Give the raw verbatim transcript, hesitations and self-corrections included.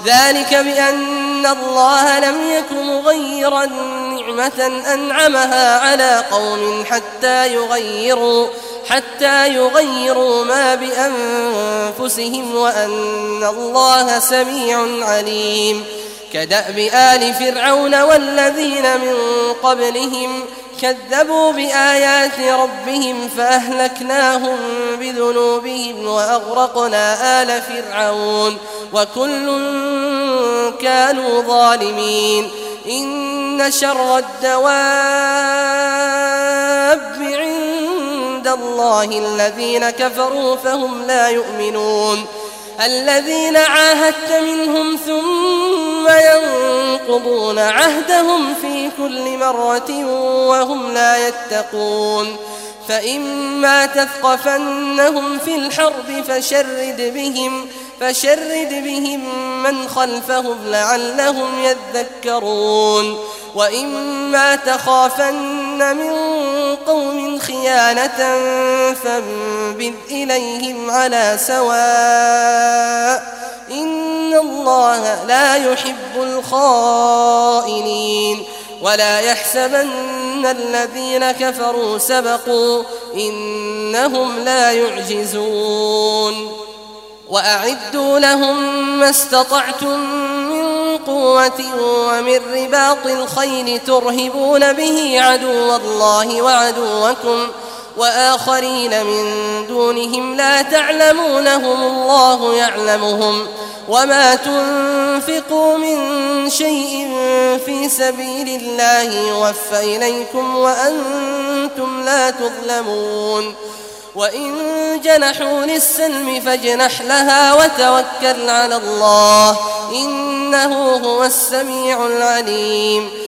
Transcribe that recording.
ذلك بأن الله لم يك مغيرا نعمة أنعمها على قوم حتى يغيروا حتى يغيروا ما بأنفسهم وأن الله سميع عليم. كدأب آل فرعون والذين من قبلهم كذبوا بآيات ربهم فأهلكناهم بذنوبهم وأغرقنا آل فرعون وكل كانوا ظالمين. إن شر الدواب عند الله الذين كفروا فهم لا يؤمنون. الذين عاهدت منهم ثم ينقضون عهدهم في كل مرة وهم لا يتقون. فإما تثقفنهم في الحرب فشرد بهم فشرد بهم من خلفهم لعلهم يذكرون. وإما تخافن من قوم خيانة فانبذ إليهم على سواء إن الله لا يحب الخائنين. ولا يحسبن الذين كفروا سبقوا إنهم لا يعجزون. وأعدوا لهم ما استطعتم من قوة ومن رباط الخيل ترهبون به عدو الله وعدوكم وآخرين من دونهم لا تعلمونهم الله يعلمهم. وما تنفقوا من شيء في سبيل الله يوفى إليكم وأنتم لا تظلمون. وإن جنحوا للسلم فاجنح لها وتوكل على الله إنه هو السميع العليم.